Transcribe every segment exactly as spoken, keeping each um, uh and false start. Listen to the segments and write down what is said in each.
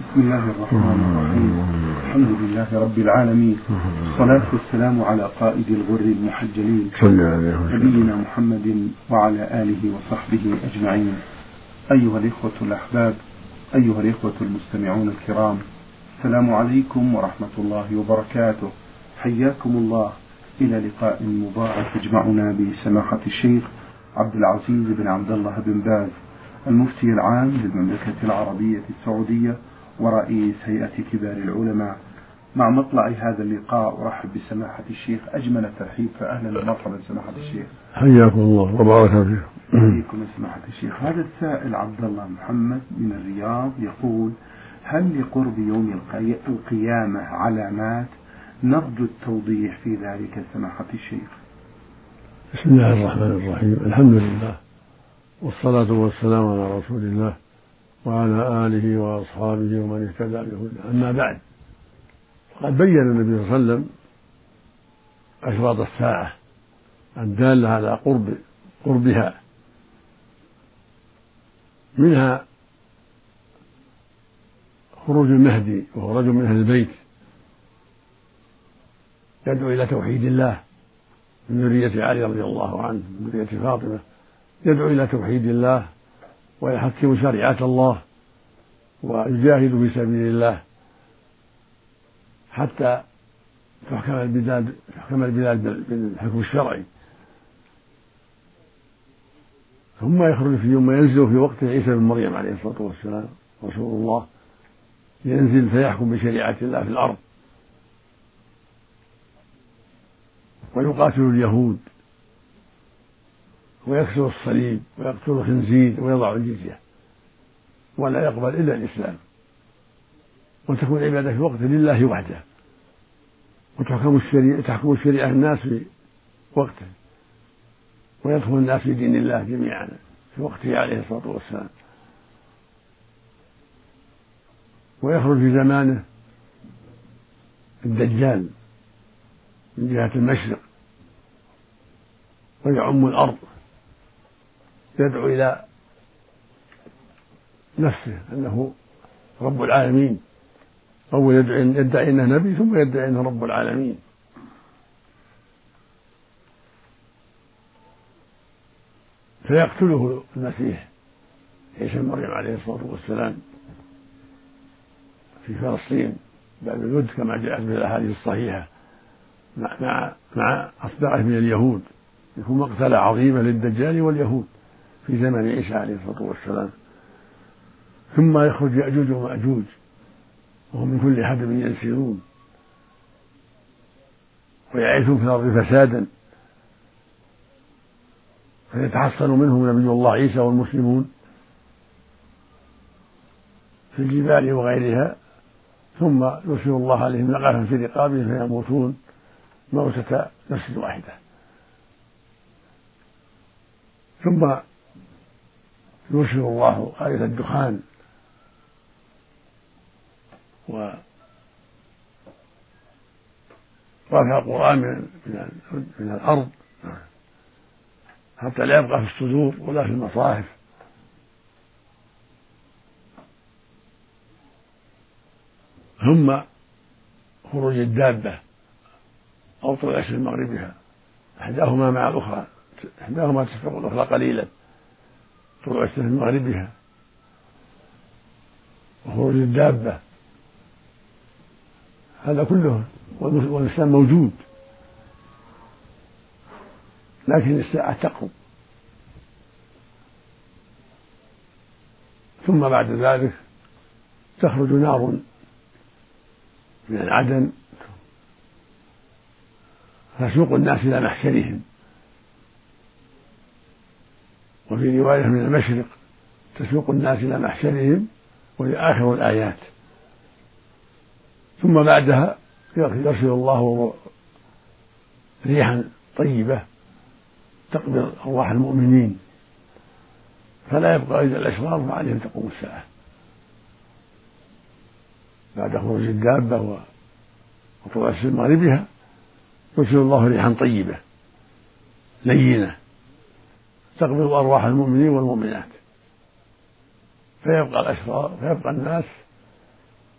بسم الله الرحمن الرحيم. الحمد لله رب العالمين، والصلاة والسلام على قائد الغر المحجلين نبينا محمد وعلى آله وصحبه أجمعين. أيها الإخوة الأحباب، أيها الإخوة المستمعون الكرام، السلام عليكم ورحمة الله وبركاته. حياكم الله إلى لقاء مبارك يجمعنا بسماحة الشيخ عبد العزيز بن عبد الله بن باز، المفتي العام للمملكة العربية السعودية ورئيس هيئة كبار العلماء. مع مطلع هذا اللقاء أرحب بسماحة الشيخ أجمل الترحيب، فأهلا ومرحبا سماحة الشيخ. حياكم الله وبارك فيكم. حياكم سماحة الشيخ. هذا السائل عبد الله محمد من الرياض يقول: هل لقرب يوم القيامة علامات نرجو التوضيح في ذلك سماحة الشيخ؟ بسم الله الرحمن الرحيم. الحمد لله والصلاة والسلام على رسول الله وعلى آله وأصحابه ومن اهتدى بهداه. أما بعد، فقد بين النبي صلى الله عليه وسلم أشراط الساعة الدالة على قرب قربها، منها خروج المهدي وهو رجل من أهل البيت يدعو إلى توحيد الله من ذرية علي رضي الله عنه من ذرية فاطمة، يدعو إلى توحيد الله ويحكم شريعة الله ويجاهد في سبيل الله حتى تحكم البلاد تحكم البلاد بالحكم الشرعي. ثم يخرج في يوم ينزل في وقت عيسى بن مريم عليه الصلاة والسلام رسول الله، ينزل فيحكم بشريعة الله في الأرض ويقاتل اليهود ويكسر الصليب ويقتل الخنزير ويضع الجزية ولا يقبل إلا الإسلام، وتكون العبادة في وقت لله وحده، وتحكم الشريعة تحكم الشريعة الناس في وقته، ويدخل الناس في دين الله جميعا في وقته عليه الصلاة والسلام. ويخرج في زمانه الدجال من جهة المشرق ويعم الأرض، يدعو إلى نفسه أنه رب العالمين، أول يدعي أنه نبي ثم يدعي أنه رب العالمين. فيقتله المسيح عيسى بن مريم عليه الصلاة والسلام في فلسطين باب الود كما جاءت في الأحاديث الصحيحة مع مع مع أصدقائه من اليهود، يكون مقتلة عظيمة للدجال واليهود في زمن عيسى عليه الصلاة والسلام. ثم يخرج يأجوج ومأجوج وهم من كل حدب ينسلون ويعيثون في الأرض فسادا، فيتحصن منهم نبي الله عيسى والمسلمون في الجبال وغيرها، ثم يرسل الله عليهم نقفا في رقابهم فيموتون موتة نفس واحدة. ثم يرسل الله آية الدخان ورفع القرآن من الأرض حتى لا يبقى في الصدور ولا في المصاحف. ثم خروج الدابة أو طلوع الشمس من مغربها، إحداهما مع الأخرى، إحداهما تسبق الأخرى قليلا، طلوع الشمس من مغربها وخروج الدابة، هذا كله والإسلام موجود، لكن الساعة تقرب. ثم بعد ذلك تخرج نار من العدن تسوق الناس إلى محشرهم، وفي رواية من المشرق تسوق الناس إلى محشرهم، وهي آخر الآيات. ثم بعدها يرسل الله ريحا طيبة تقبض أرواح المؤمنين، فلا يبقى إلا الأشرار فعليهم تقوم الساعة. بعد خروج الدابة وطلوع الشمس من مغربها يرسل الله ريحا طيبة لينة تقبض أرواح المؤمنين والمؤمنات، فيبقى الأشرار فيبقى الناس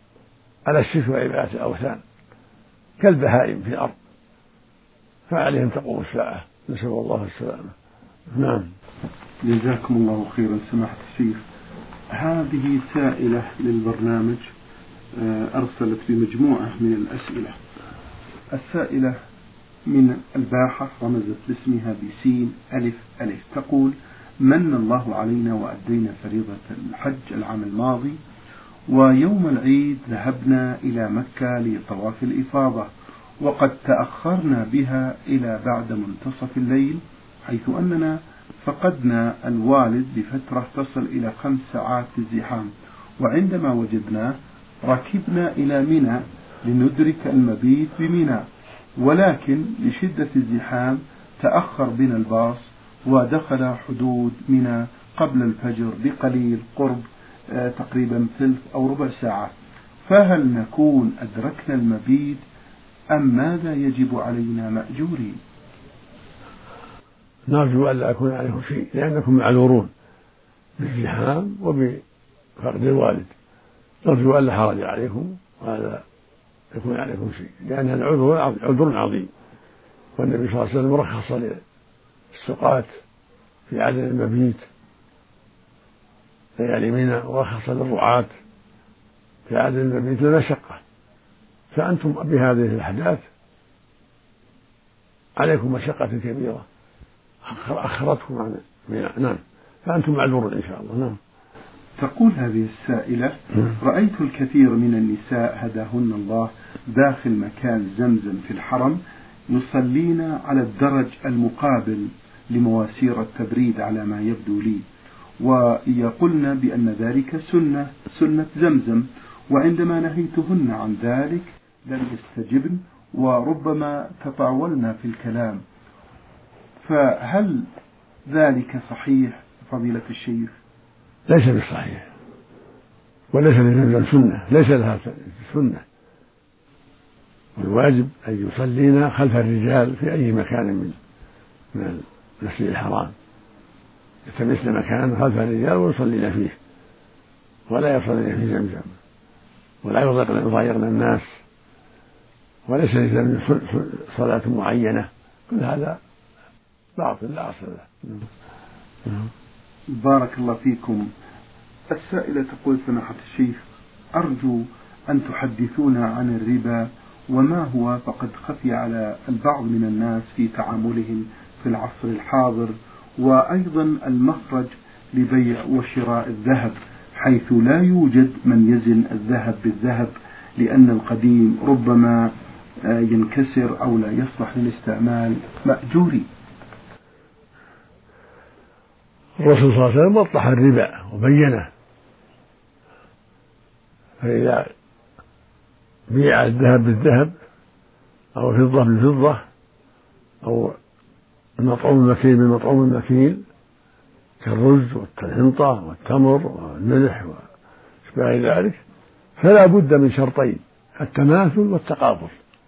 على الشرك وعبادة الأوثان كالبهائم في الأرض، فعليهم تقوم الساعة، نسأل الله السلامة. نعم. جزاكم الله خيرا سماحة الشيخ. هذه سائلة للبرنامج أرسلت بمجموعة من الأسئلة. السائلة من الباحة رمزت لاسمها بسين ألف ألف، تقول: من الله علينا وأدينا فريضة الحج العام الماضي، ويوم العيد ذهبنا إلى مكة لطواف الإفاضة، وقد تأخرنا بها إلى بعد منتصف الليل، حيث أننا فقدنا الوالد لفترة تصل إلى خمس ساعات في الزحام، وعندما وجدناه ركبنا إلى منى لندرك المبيت بمنى، ولكن لشدة الزحام تأخر بنا الباص ودخل حدود منى قبل الفجر بقليل، قرب آه تقريبا ثلث أو ربع ساعة، فهل نكون أدركنا المبيت أم ماذا يجب علينا مأجورين؟ نرجو أن لا يكون عليكم شيء، لأنكم معذورون بالزحام وبفقد الوالد، نرجو أن لا حرج عليكم ولا يكون عليكم شيء، لأن العذر عذر عظيم، والنبي صلى الله عليه وسلم رخص للسقاة في عدم المبيت ليالي منى، ورخص للرعاة في عدم المبيت للمشقة، فأنتم بهذه الأحداث عليكم مشقة كبيرة أخرتكم عن منى. نعم، فأنتم معذورون إن شاء الله. نعم. تقول هذه السائلة: رأيت الكثير من النساء هداهن الله داخل مكان زمزم في الحرم يصلين على الدرج المقابل لمواسير التبريد على ما يبدو لي، ويقولن بأن ذلك سنة سنة زمزم، وعندما نهيتهن عن ذلك لم يستجبن وربما تطاولن في الكلام، فهل ذلك صحيح فضيلة الشيخ؟ ليس بالصحيح، وليس لزمزم سنة، ليس لها سنة، والواجب أن يصلينا خلف الرجال في أي مكان من من المسجد الحرام، يلتمسن مكان خلف الرجال ويصلين فيه، ولا يصلين في زمزم، ولا يضايقن الناس، وليس لزمزم صلاة معينة، كل هذا باطل لا أصل له. بارك الله فيكم. السائلة تقول: سماحة الشيخ، أرجو أن تحدثونا عن الربا وما هو، فقد خفي على البعض من الناس في تعاملهم في العصر الحاضر، وأيضا المخرج لبيع وشراء الذهب، حيث لا يوجد من يزن الذهب بالذهب، لأن القديم ربما ينكسر أو لا يصلح للاستعمال، مأجوري. الرسول صلى الله عليه وسلم وضح الربا وبينه، فإذا بيع الذهب بالذهب أو الفضة بالفضة أو المطعوم المكيل بالمطعوم المكيل كالرز والحنطة والتمر والملح واشباه ذلك، فلا بد من شرطين: التماثل والتقابل،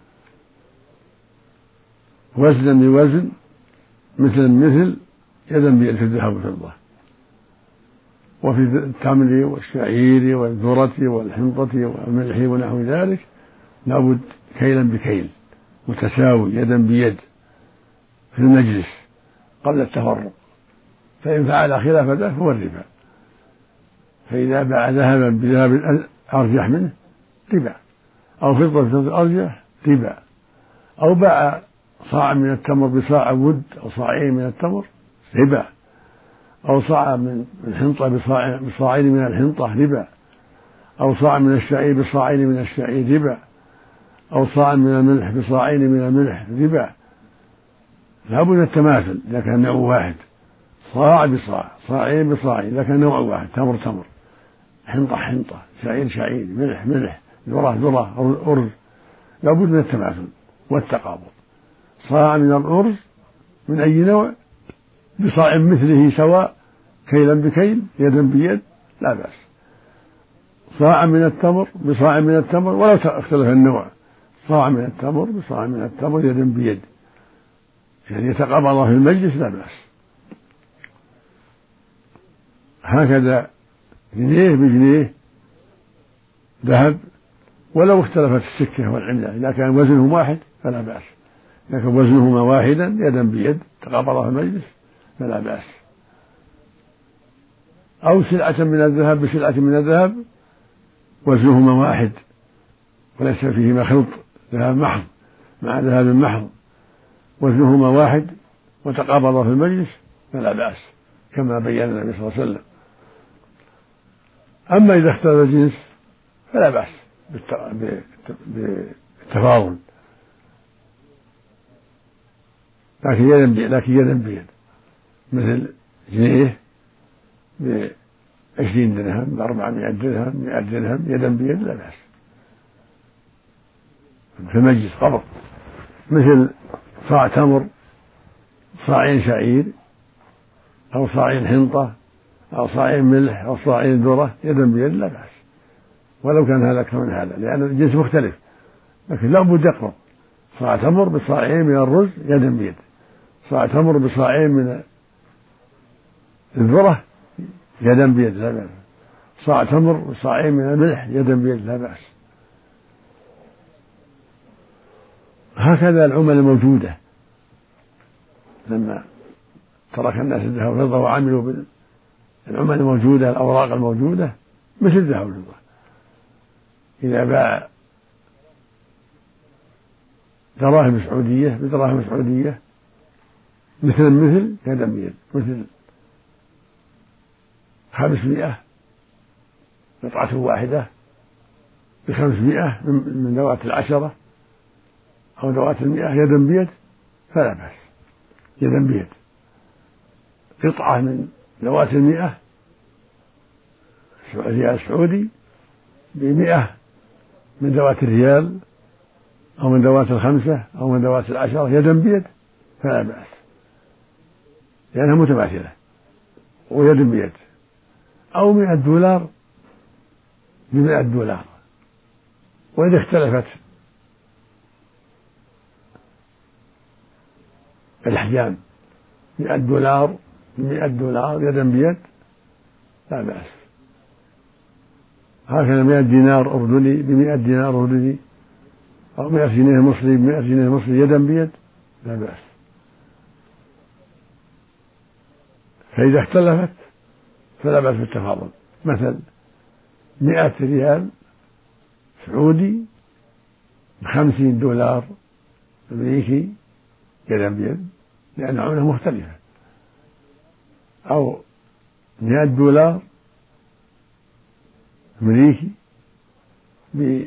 وزنا بوزن، مثل مثل، يدا بيد في الذهب والفضة. وفي التمر والشعير والذرة والحنطة والملح ونحو ذلك لابد كيلا بكيل متساوي، يدا بيد في المجلس قبل التفرق، فإن فعل خلاف ذلك هو الربا. فإذا باع ذهبا بذهب أرجح منه ربا، أو فضة بفضة أرجح ربا، أو باع صاع من التمر بصاع ود أو صاعين من التمر ربا، أو صاع من الحنطة بصاعين من الحنطة ربا، أو صاع من الشعير بصاعين من الشعير ربا، أو صاع من الملح بصاعين من الملح ربا. لابد من التماثل إذا كان نوع واحد، صاع بصاع، صاعين بصاعين إذا كان نوع واحد، تمر تمر، حنطة حنطة، شعير شعير، ملح ملح، ذرة ذرة، أرز، لابد من التماثل والتقابض. صاع من الأرز من أي نوع بصاع مثله سواء، كيلا بكيل، يدا بيد، لا بأس. صاع من التمر بصاع من التمر ولو اختلف النوع، صاع من التمر بصاع من التمر يدا بيد، يعني يتقابض في المجلس لا بأس. هكذا جنيه بجنيه ذهب ولو اختلفت السكة والعملة، إذا كان وزنهم واحد فلا بأس، إذا كان وزنهما واحدا يدا بيد تقابلا في المجلس فلا بأس. أو سلعة من الذهب بسلعة من الذهب وزنهما واحد وليس فيهما خلط، ذهب محض مع ذهب محض وزنهما واحد وتقابلا في المجلس فلا بأس، كما بين النبي صلى الله عليه وسلم. أما إذا اختلف الجنس فلا بأس بالتفاضل، لكن يدا بيد، لكن يدا بيد، مثل جنيه بعشرين درهم بأربعمائة درهم مائة درهم يدا بيد لا بأس في المجلس قبض. مثل صاع تمر، صاعين شعير، أو صاعين حنطة، أو صاعين ملح، أو صاعين ذرة يدا بيد لا بأس، ولو كان هذا أكثر من هذا، لأن الجنس مختلف، لكن لا بد يقبض. صاع تمر بصاعين من الرز يدا بيد، صاع تمر بصاعين من الذرة يدا بيد لا بأس، صاع تمر بصاعين من الملح يدا بيد لا بأس. هكذا العمل الموجودة، لما ترك الناس الذهب والفضة وعملوا بالعمل الموجودة الأوراق الموجودة مثل الذهب والفضة، إذا باع دراهم سعودية بدراهم سعودية مثل مثل يدا بيد، مثل خمسمائة قطعة واحدة بخمسمائة من ذوات العشرة أو ذوات المئة يدا بيد فلا بأس، يدا بيد. قطعة من ذوات المئة ريال سعودي بمئة من ذوات الريال أو من ذوات الخمسة أو من ذوات العشرة يدا بيد فلا بأس، لأنها متماثلة ويد بيد. أو مئة دولار بمئة دولار، وإذا اختلفت الأحجام مئة دولار بمئة دولار يدا بيد لا بأس. هكذا مئة دينار أردني بمئة دينار أردني، أو مئة جنيه مصري بمئة جنيه مصري يدا بيد لا بأس. فإذا اختلفت فلا بأس بالتفاضل، مثل مئة ريال سعودي بخمسين دولار أمريكي يدا بيد، لأن عملة مختلفة. أو مئة دولار أمريكي بمئة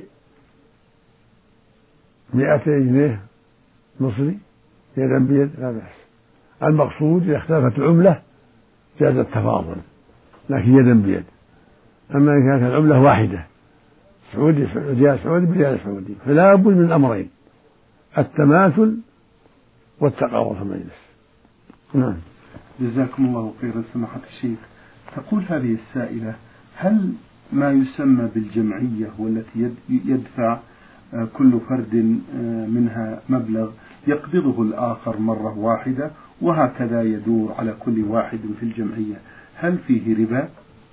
جنيه مصري يدا بيد لا بأس. المقصود إذا اختلفت العملة جاز التفاضل، لكن يدا بيد. أما إذا كانت العملة واحدة سعودي ريال سعودي بريال سعودي فلا بد من الأمرين، التماثل والتقارب في المجلس. نعم. جزاكم الله خيرا سماحة الشيخ. تقول هذه السائلة: هل ما يسمى بالجمعية والتي يدفع كل فرد منها مبلغ يقبضه الآخر مرة واحدة وهكذا يدور على كل واحد في الجمعية، هل فيه ربا؟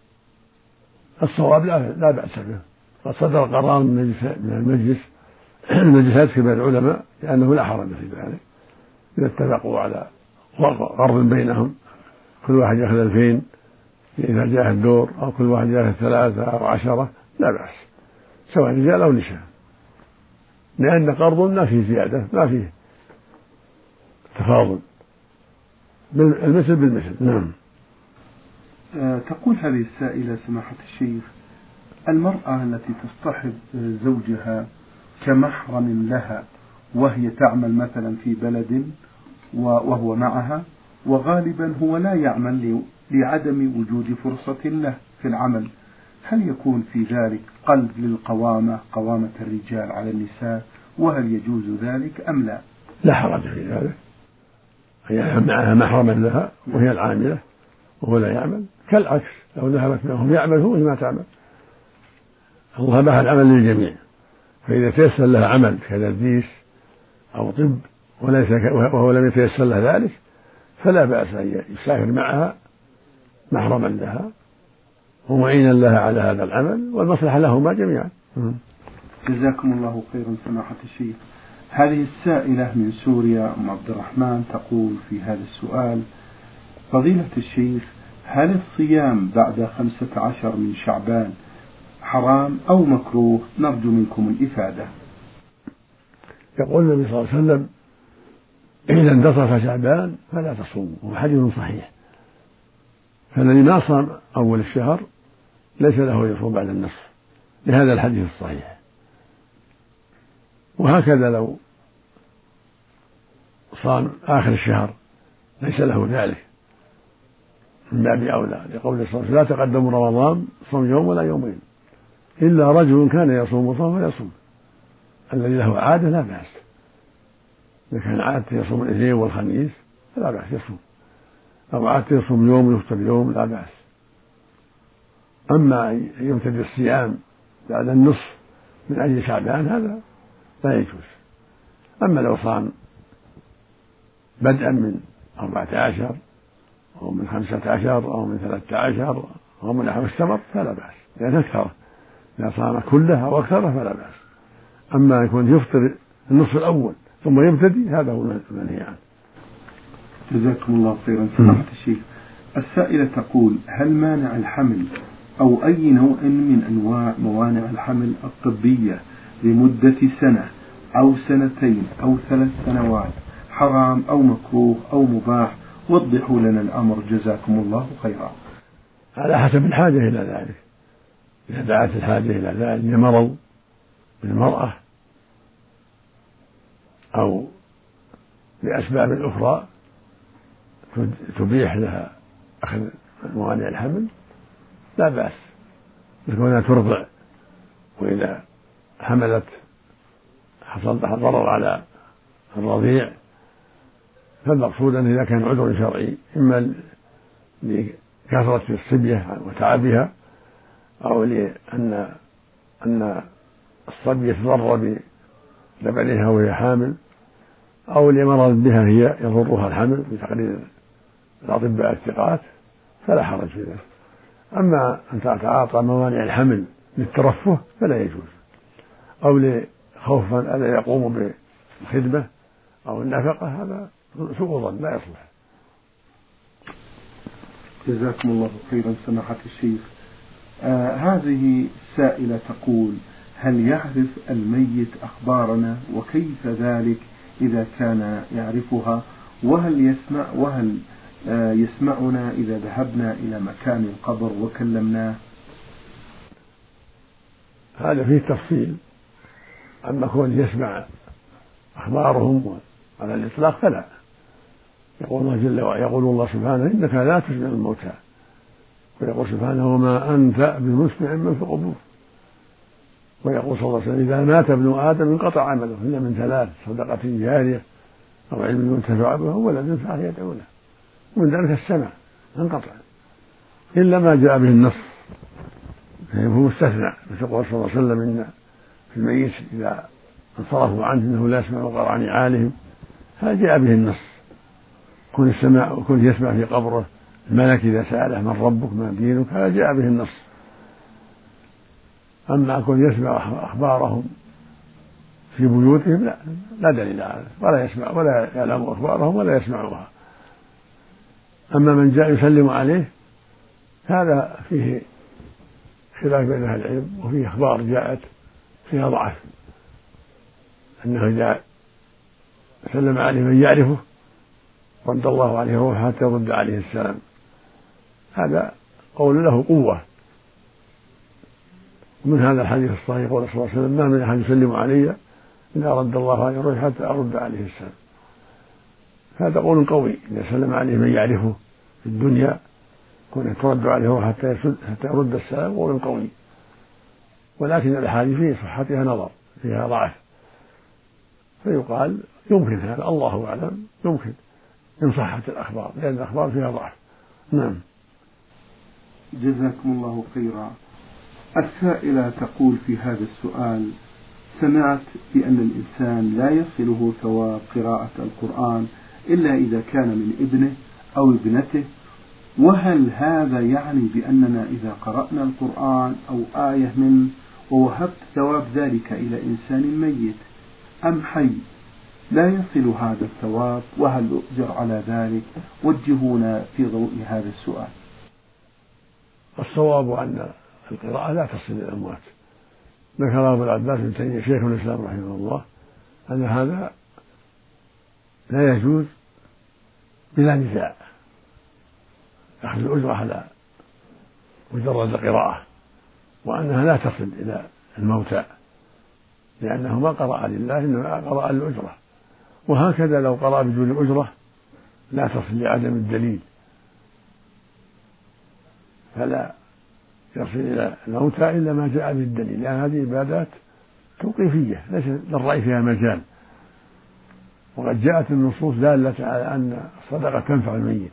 الصواب لا, لا بأس به، قد صدر قرار من المجلس المجلسات كبار العلماء لأنه لا حرج في ذلك، إذا اتفقوا على قرض بينهم كل واحد يأخذ ألفين إذا جاء الدور، أو كل واحد يأخذ ثلاثة أو عشرة لا بأس، سواء رجال أو نساء، لأن قرض ما فيه زيادة ما فيه تفاضل، المثل بالمثل. نعم. أه تقول هذه السائلة سماحة الشيخ: المرأة التي تصطحب زوجها كمحرم لها وهي تعمل مثلا في بلد وهو معها، وغالبا هو لا يعمل لعدم وجود فرصة له في العمل، هل يكون في ذلك قلب للقوامة قوامة الرجال على النساء، وهل يجوز ذلك أم لا؟ لا حرج في ذلك، هي معها محرما لها وهي العاملة وهو لا يعمل، كالعكس لو ذهبت معهم يعمل هو ما تعمل. الله باح العمل للجميع، فإذا تيسر لها عمل كتدريس أو طب وليس وهو لم يتيسر له ذلك فلا بأس أن يسافر معها محرما لها ومعينا لها على هذا العمل، والمصلحة لهما جميعا. جزاكم الله خيرا سماحة الشيخ. هذه السائلة من سوريا أم عبد الرحمن تقول في هذا السؤال: فضيلة الشيخ، هل الصيام بعد خمسة عشر من شعبان حرام أو مكروه؟ نرجو منكم الإفادة. يقول النبي صلى الله عليه وسلم: إذا انتصف شعبان فلا تصوموا، وهو حديث صحيح. فالذي ما صام أول الشهر ليس له يصوم بعد النصف لهذا الحديث الصحيح. وهكذا لو صام آخر الشهر ليس له ذلك من باب أولى، لقول صلى الله عليه وسلم: لا تقدموا رمضان صوم يوم ولا يومين إلا رجل كان يصوم صوم فيصوم. الذي له عادة لا بأس، إذا كان عادة يصوم الاثنين والخميس فلا بأس يصوم، أو عادة يصوم يوم ويفطر يوم لا بأس. أما يمتد الصيام بعد النصف من أجل شعبان هذا لا يجوز. أما لو صام بدءا من أربعة عشر أو من خمسة عشر أو من ثلاثة عشر أو من نحو السمر فلا بأس، لأن أكثره إذا صام كله أو أكثره فلا بأس. أما يكون يفطر النصف الأول ثم يبتدي هذا هو المنهي عنه. جزاكم الله خيرا سماحة الشيخ. السائلة تقول: هل مانع الحمل أو أي نوع من أنواع موانع الحمل الطبية لمدة سنة أو سنتين أو ثلاث سنوات حرام أو مكروه أو مباح؟ وضحوا لنا الأمر جزاكم الله خيرا. على حسب الحاجة إلى ذلك. إذا دعت الحاجة إلى ذلك لمرض بالمرأة أو لأسباب أخرى تبيح لها أخذ موانع الحمل لا بأس، لكونها ترضع، وإذا حملت حصل لها ضرر على الرضيع فالمقصود أن إذا كان عذر شرعي إما لكثرة الصبية وتعبها أو لأن أن الصبي يتضرر بلبنها وهي حامل أو لمرض بها هي يضرها الحمل بتقرير الأطباء الثقات فلا حرج في ذلك. أما أن تتعاطى موانع الحمل للترفه فلا يجوز، أو لخوف ألا يقوم بالخدمة أو النفقة هذا سوء ظن لا يصلح. جزاكم الله خيرا سماحة الشيخ. آه هذه السائلة تقول: هل يعرف الميت أخبارنا، وكيف ذلك إذا كان يعرفها؟ وهل يسمع وهل آه يسمعنا إذا ذهبنا إلى مكان القبر وكلمناه؟ هذا فيه تفصيل. أما كون يسمع أخبارهم على الإطلاق فلا. يقول الله جل وعلا يقول الله سبحانه: إنك لا تسمع الموتى، ويقول سبحانه: وما أنت بمسمع من في القبور. ويقول صلى الله عليه وسلم: إذا مات ابن آدم انقطع عمله إلا من ثلاث: صدقة جارية أو علم ينتفع به ولد ينفع يدعو له. ومن ذلك السمع انقطع إلا ما جاء به النص، فهو مستثنى. يقول صلى الله عليه وسلم: إن في الميت إذا انصرفوا عنه إنه لا يسمع قرع نعالهم، هذا جاء به النص. كن السماع وكن يسمع في قبره الملك إذا سأله: من ربك ما دينك؟ هذا جاء به النص. أما كن يسمع أخبارهم في بيوتهم لا لا دليل على، ولا يسمع ولا يعلم أخبارهم ولا يسمعها. أما من جاء يسلم عليه هذا فيه خلاف بين أهل العلم، وفيه أخبار جاءت فيها ضعف، أنه جاء سلم عليه من يعرفه رد الله عليه روحه حتى يرد عليه السلام. هذا قول له قوة. ومن هذا الحديث الصحيح قول صلى الله عليه وسلم: ما من أحد يسلم علي إلا رد الله عليه روحه حتى أرد عليه السلام. هذا قول قوي. إذا سلم عليه من يعرفه في الدنيا كون ترد عليه روحه حتى حتى يرد السلام قول قوي. ولكن الأحاديث في صحتها نظر، فيها ضعف، فيقال يمكن هذا، الله أعلم، يمكن إن صحت الأخبار، لأن الأخبار فيها ضعف. نعم. جزاكم الله خيرا. السائلة تقول في هذا السؤال: سمعت بأن الإنسان لا يصله ثواب قراءة القرآن إلا إذا كان من ابنه أو ابنته، وهل هذا يعني بأننا إذا قرأنا القرآن أو آية منه ووهبت ثواب ذلك إلى إنسان ميت أم حي لا يصل هذا الثواب، وهل أؤجر على ذلك؟ وجهونا في ضوء هذا السؤال. الصواب أن القراءة لا تصل للأموات. ذكر أبو العباس بن تيمية شيخ الإسلام رحمه الله أن هذا لا يجوز بلا نزاع، أخذ الأجرة على مجرد القراءة، وأنها لا تصل إلى الموتى لأنه ما قرأ لله إنما قرأ للأجرة. وهكذا لو قرأ بدون الأجرة لا تصل لعدم الدليل، فلا يصل إلى الموتى إلا ما جاء بالدليل، لأن هذه عبادات توقيفية ليس للرأي فيها مجال. وقد جاءت النصوص دالة على أن الصدقة تنفع الميت،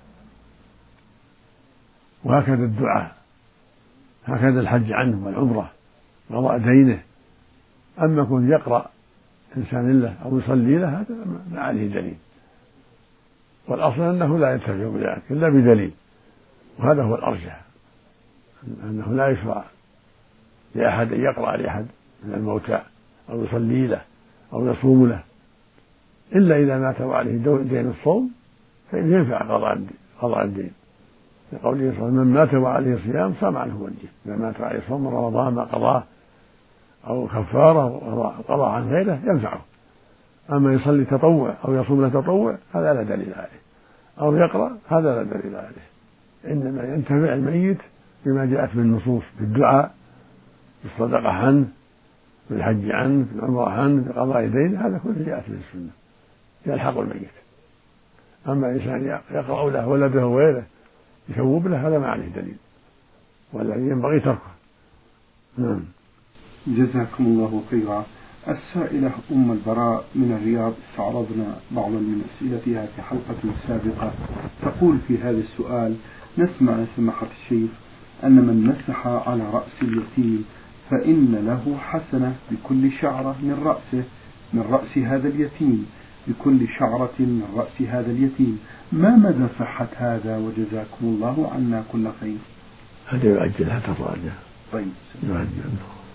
وهكذا الدعاء، هكذا الحج عنه والعمرة وقضاء دينه. أما كن يقرأ إنسان له أو يصلي له هذا ما عليه دليل، والأصل أنه لا ينتفع بذلك إلا بدليل، وهذا هو الأرجح، أنه لا يشرع لأحد أن يقرأ لأحد من الموتى أو يصلي له أو يصوم له، إلا إذا مات وعليه دين الصوم فإنه ينفع قضاء الدين، لقوله صلى الله عليه وسلم من مات وعليه صيام صام عنه وليه، إذا مات وعليه صوم رمضان ما قضاه أو كفارة قضاء عن غيره ينفعه. أما يصلي تطوع أو يصوم له تطوع هذا لا دليل عليه، أو يقرأ هذا لا دليل عليه، إنما ينتفع الميت بما جاءت من النصوص بالدعاء، بالصدقة عنه، بالحج عنه، بالعمرة عنه، بقضاء دين، هذا كله جاءت من السنة يلحق الميت. أما إنسان يقرأ له ولده وغيره يثوب له هذا ما عليه دليل، والذي ينبغي تركه. نعم. جزاكم الله خيرا. السائلة أم البراء من الرياض استعرضنا بعضا من أسئلتها في حلقة سابقة، تقول في هذا السؤال: نسمع سماحة الشيخ أن من مسح على رأس اليتيم فإن له حسنة بكل شعرة من رأسه من رأس هذا اليتيم بكل شعرة من رأس هذا اليتيم، ما مدى صحة هذا؟ وجزاكم الله عنا كل خير. هذا يؤجل حتى الراجع. طيب. يؤجل.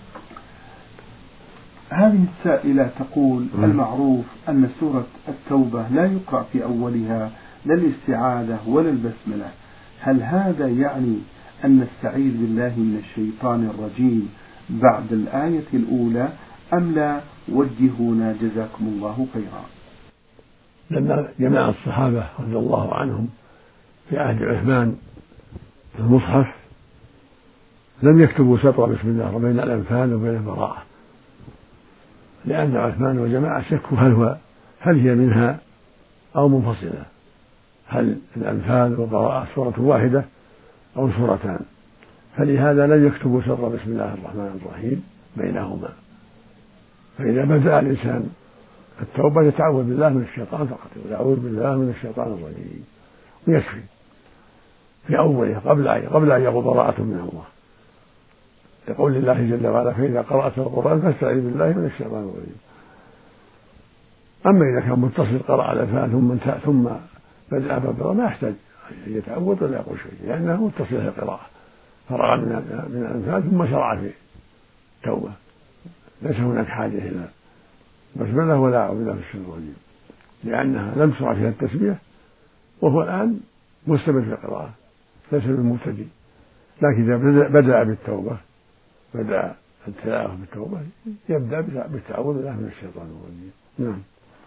هذه السائلة تقول: المعروف أن سورة التوبة لا يقرأ في أولها لا الاستعاذة ولا البسملة، هل هذا يعني أن نستعيذ بالله من الشيطان الرجيم بعد الآية الأولى أم لا؟ وجهونا جزاكم الله خيرا. لما جمع الصحابة رضي الله عنهم في عهد عثمان في المصحف لم يكتبوا سطر بسم الله بين الأنفال وبين البراءة، لأن عثمان وجماعة شكوا هل هو هل هي منها أو منفصلة، هل الأنفال والبراءة سورة واحدة أو سورتان، فلهذا لم يكتبوا سطر بسم الله الرحمن الرحيم بينهما. فإذا بدأ الإنسان التوبة يتعوذ بالله من الشيطان فقط، يعوذ بالله من الشيطان الرجيم ويكفي في أوله قبل أن قبل أن يقول براءة من الله، يقول الله جل وعلا: فإذا قرأت القرآن فاستعذ بالله من الشيطان الرجيم. أما إذا كان متصل قرأ على الأنفال ثم انتهى ثم بدأ بالبراءة ما يحتاج أن يتعوذ ولا يقول شيء، لأنه متصل في القراءة، فرغ من الأنفال ثم شرع في التوبة، ليس هناك حاجة إلى بسملة ولا أعوذ بالله من الشيطان الرجيم، لأنها لم تشرع فيها التسمية، وهو الآن مستمر في القراءة ليس بالمبتدئ. لكن إذا بدأ بالتوبة بدأ التلاوة بالتوبة يبدأ بالتعوذ بالله من الشيطان الرجيم. نعم.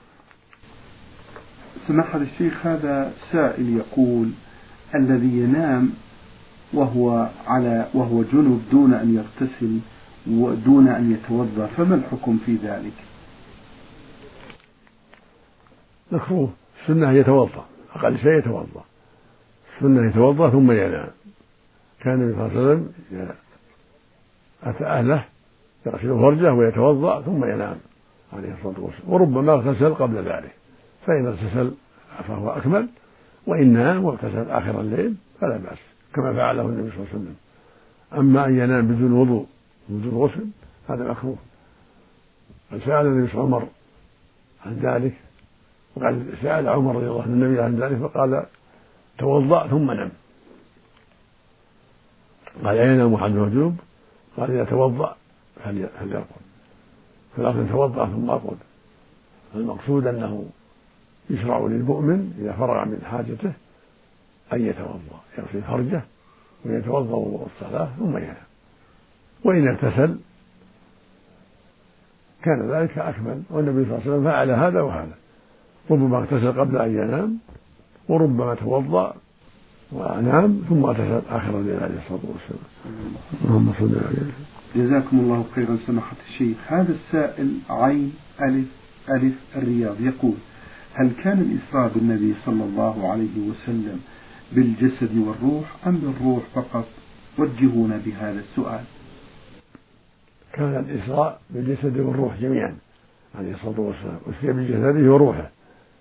سماحة الشيخ، هذا سائل يقول: الذي ينام وهو على وهو جنب دون أن يغتسل ودون أن يتوضأ فما الحكم في ذلك؟ مكروه، السنة يتوضأ، أقل شيء يتوضأ، السنة يتوضأ ثم ينام. كان النبي صلى الله عليه وسلم أتى أهله يغسل فرجه ويتوضأ ثم ينام عليه الصلاة والسلام، وربما اغتسل قبل ذلك، فإن اغتسل فهو أكمل، وإن نام واغتسل آخر الليل فلا بأس كما فعله النبي صلى الله عليه وسلم. أما أن ينام بدون وضوء بدون غسل هذا مكروه. قد سأل النبي صلى الله عليه وسلم عن ذلك، وقال سأل عمر رضي الله عنه النبي عن ذلك فقال: توضأ ثم نم. قال: ينام أحدنا جنوب؟ قال: إذا توضأ فليرقد، فالأصل يتوضأ ثم يرقد. المقصود أنه يشرع للمؤمن إذا فرغ من حاجته أن يتوضأ، يغسل فرجه ويتوضأ وضوء الصلاة ثم ينام، وإن اغتسل كان ذلك أكمل. والنبي صلى الله عليه وسلم فعل هذا وهذا، ربما اغتسل قبل أن ينام، وربما توضأ ونام ثم اغتسل آخر الليل عليه الصلاة والسلام. اللهم صل عليه. جزاكم الله خيرا سماحة الشيخ. هذا السائل عين ألف ألف الرياض يقول: هل كان الإسراء بالنبي صلى الله عليه وسلم بالجسد والروح أم بالروح فقط؟ وجهونا بهذا السؤال. كان الإسراء بالجسد والروح جميعا عليه الصلاة والسلام، أسري بجسده وروحه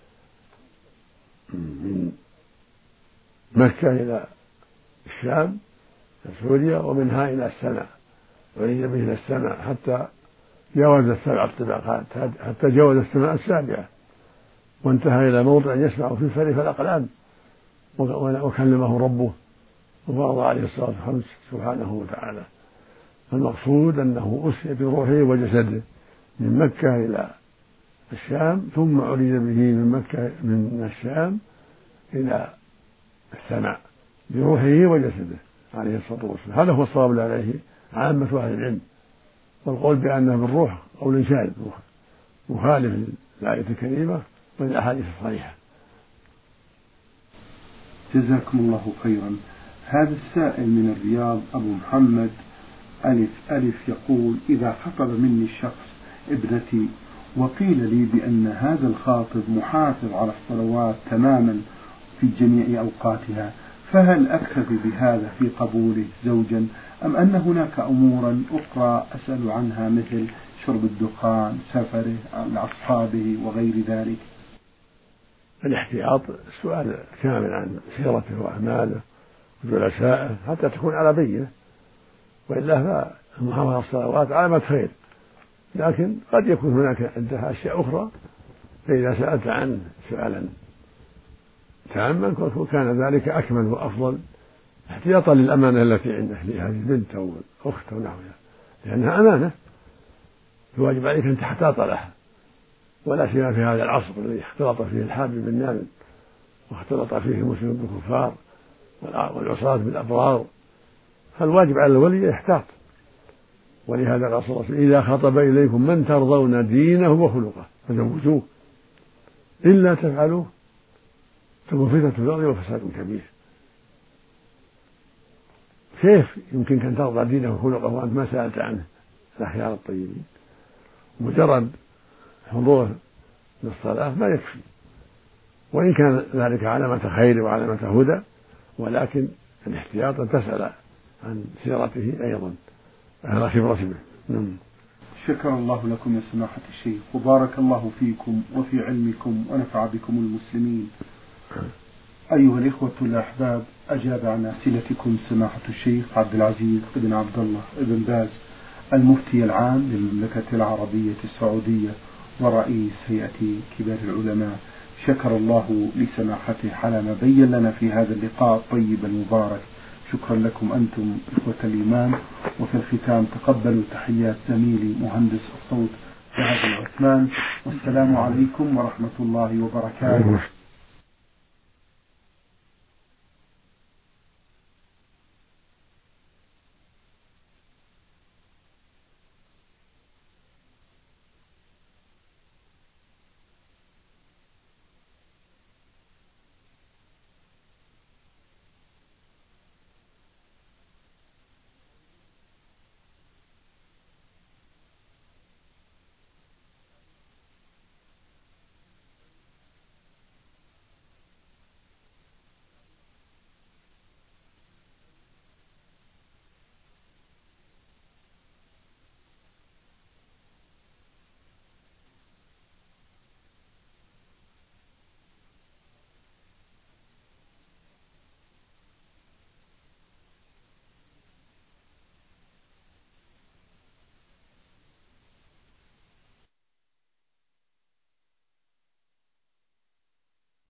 من مكة إلى الشام سوريا، ومنها إلى السماء، وعلي به إلى السماء حتى جاوز السبع الطبقات، حتى جاوز السماء السابعة، وانتهى إلى موضع يسمع في فريف الأقلام، وكلمه ربه وفرض عليه الصلاة الخمس سبحانه وتعالى. المقصود أنه أسري بروحه وجسده من مكة إلى الشام، ثم عرج به من مكة من الشام إلى السماء بروحه وجسده عليه الصلاة والسلام. هذا هو الصواب عليه عامة أهل العلم، والقول بأنه بالروح قول شاذ مخالف للآية الكريمة والأحاديث الصحيحة. جزاكم الله خيرا. هذا السائل من الرياض أبو محمد ألف ألف يقول: إذا خطب مني الشخص ابنتي وقيل لي بأن هذا الخاطب محافظ على الصلوات تماما في جميع أوقاتها، فهل أكتفي بهذا في قبوله زوجا، أم أن هناك أمورا أخرى أسأل عنها مثل شرب الدخان، سفره، أصحابه وغير ذلك؟ الاحتياط السؤال كامل عن سيرته وأعماله وجلسائه حتى تكون على بينة، وإلا فالمحافظة على الصلوات علامة خير، لكن قد يكون هناك عندها أشياء أخرى، فإذا سألت عنه سؤالا تاما كان ذلك أكمل وأفضل احتياطا للأمانة التي عنده لهذه البنت أو الأخت ونحوها، لأنها أمانة الواجب عليك أن تحتاط لها، ولا سيما في هذا العصر الذي اختلط فيه الحابب بالنابل واختلط فيه المسلم بالكفار والعصاة بالأبرار، فالواجب على الولي يحتاط. ولهذا قال صلى الله عليه وسلم: إذا خطب إليكم من ترضون دينه وخلقه فزوجوه، إلا تفعلوه تكون فتنة في الأرض وفساد كبير. كيف يمكنك أن ترضى دينه وخلقه وأنت ما سألت عنه الأخيار الطيبين؟ مجرد حضور للصلاة ما يكفي، وإن كان ذلك علامة خير وعلامة هدى، ولكن الاحتياط أن تسأل عن سيرته أيضا على خبرة به. شكر الله لكم يا سماحة الشيخ، وبارك الله فيكم وفي علمكم ونفع بكم المسلمين. أيها الإخوة الأحباب، أجاب عن أسئلتكم سماحة الشيخ عبد العزيز بن عبد الله بن باز، المفتي العام للمملكة العربية السعودية ورئيس هيئة كبار العلماء. شكر الله لسماحته على ما بين لنا في هذا اللقاء الطيب المبارك. شكرا لكم أنتم إخوة الإيمان. وفي الختام تقبلوا تحيات زميلي مهندس الصوت جهاد العثمان، والسلام عليكم ورحمة الله وبركاته.